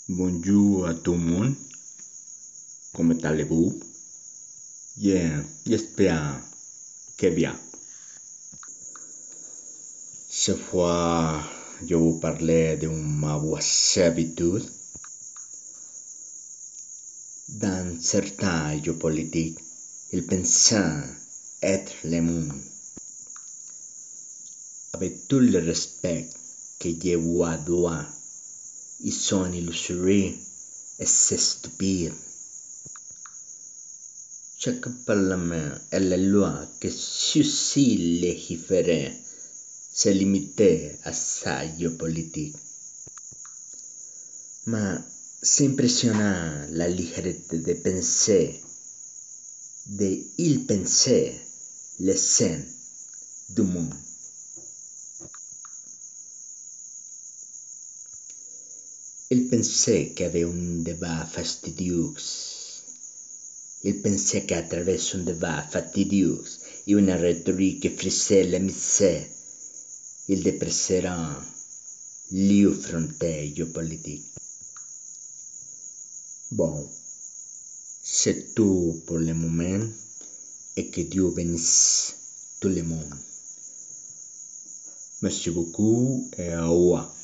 Bonjour à tout le monde, comment allez-vous? Bien, j'espère que bien. Cette fois, je vais vous parler de ma habitude. Dans certains jeux politiques, ils pensent être le monde. Avec tout le respect que je vous dois, ils sont illusoires et stupides. Chaque parlement et la loi que suscite légiférer se limite à sa géopolitique. Mais c'est impressionnant la légèreté de penser, penser les scènes du monde. Il pensait qu'il y avait un débat fastidieux. Il pensait qu'à travers un débat fastidieux et une rhétorique qui frisait la misère, il dépréciera les frontières géopolitiques. Bon, c'est tout pour le moment et que Dieu bénisse tout le monde. Merci beaucoup et au revoir.